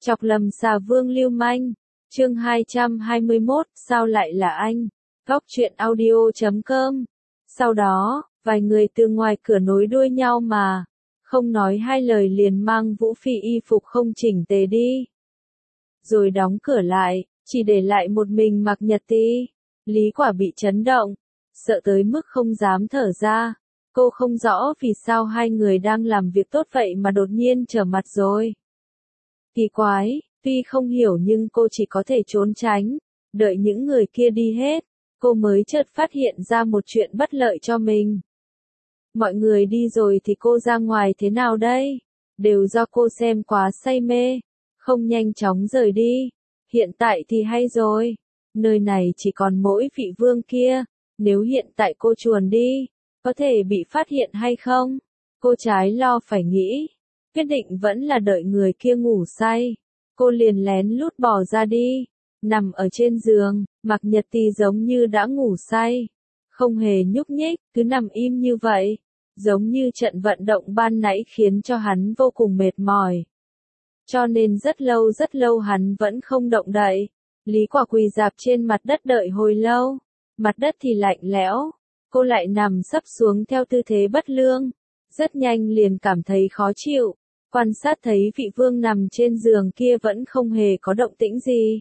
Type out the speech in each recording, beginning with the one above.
Chọc lầm xà vương lưu manh. Chương 221, sao lại là anh? Góc truyện audio.com. Sau đó, vài người từ ngoài cửa nối đuôi nhau mà, không nói hai lời liền mang Vũ Phi y phục không chỉnh tề đi. Rồi đóng cửa lại, chỉ để lại một mình Mạc Nhật Ti. Lý Quả bị chấn động, sợ tới mức không dám thở ra. Cô không rõ vì sao hai người đang làm việc tốt vậy mà đột nhiên trở mặt rồi. Kỳ quái, tuy không hiểu nhưng cô chỉ có thể trốn tránh, đợi những người kia đi hết, cô mới chợt phát hiện ra một chuyện bất lợi cho mình. Mọi người đi rồi thì cô ra ngoài thế nào đây? Đều do cô xem quá say mê, không nhanh chóng rời đi. Hiện tại thì hay rồi, nơi này chỉ còn mỗi vị vương kia, nếu hiện tại cô chuồn đi, có thể bị phát hiện hay không? Cô trái lo phải nghĩ, quyết định vẫn là đợi người kia ngủ say. Cô liền lén lút bỏ ra đi, nằm ở trên giường, Mạc Nhật Ti giống như đã ngủ say, không hề nhúc nhích, cứ nằm im như vậy, giống như trận vận động ban nãy khiến cho hắn vô cùng mệt mỏi. Cho nên rất lâu hắn vẫn không động đậy. Lý Quả quỳ rạp trên mặt đất đợi hồi lâu, mặt đất thì lạnh lẽo, cô lại nằm sấp xuống theo tư thế bất lương, rất nhanh liền cảm thấy khó chịu. Quan sát thấy vị vương nằm trên giường kia vẫn không hề có động tĩnh gì.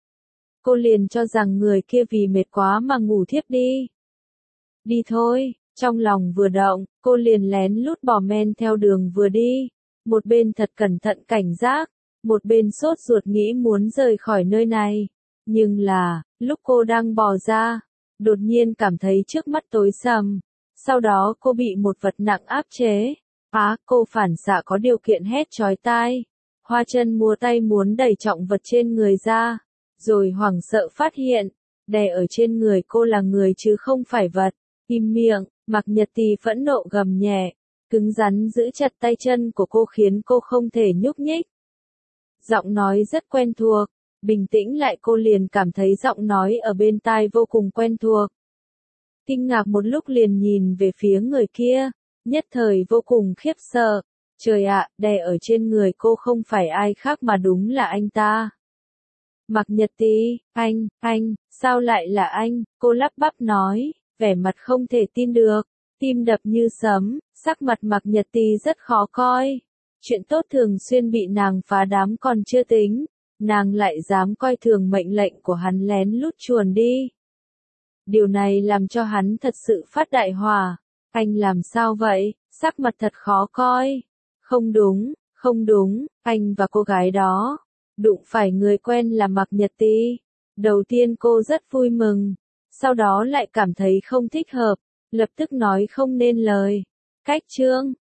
Cô liền cho rằng người kia vì mệt quá mà ngủ thiếp đi. Đi thôi, trong lòng vừa động, cô liền lén lút bỏ men theo đường vừa đi. Một bên thật cẩn thận cảnh giác, một bên sốt ruột nghĩ muốn rời khỏi nơi này. Nhưng là, lúc cô đang bò ra, đột nhiên cảm thấy trước mắt tối sầm. Sau đó cô bị một vật nặng áp chế. Cô phản xạ có điều kiện hét chói tai. Hoa chân múa tay muốn đẩy trọng vật trên người ra. Rồi hoảng sợ phát hiện, đè ở trên người cô là người chứ không phải vật. Im miệng, Mạc Nhật Ti phẫn nộ gầm nhẹ, cứng rắn giữ chặt tay chân của cô khiến cô không thể nhúc nhích. Giọng nói rất quen thuộc, bình tĩnh lại cô liền cảm thấy giọng nói ở bên tai vô cùng quen thuộc. Kinh ngạc một lúc liền nhìn về phía người kia, nhất thời vô cùng khiếp sợ. Trời ạ, đè ở trên người cô không phải ai khác mà đúng là anh ta. Mạc Nhật Ti, anh, sao lại là anh? Cô lắp bắp nói, vẻ mặt không thể tin được, tim đập như sấm, sắc mặt Mạc Nhật Ti rất khó coi. Chuyện tốt thường xuyên bị nàng phá đám còn chưa tính, nàng lại dám coi thường mệnh lệnh của hắn lén lút chuồn đi. Điều này làm cho hắn thật sự phát đại hỏa. Anh làm sao vậy? Sắc mặt thật khó coi. Không đúng, anh và cô gái đó đụng phải người quen là Mạc Nhật Ti. Đầu tiên cô rất vui mừng, sau đó lại cảm thấy không thích hợp, lập tức nói không nên lời. Cách chương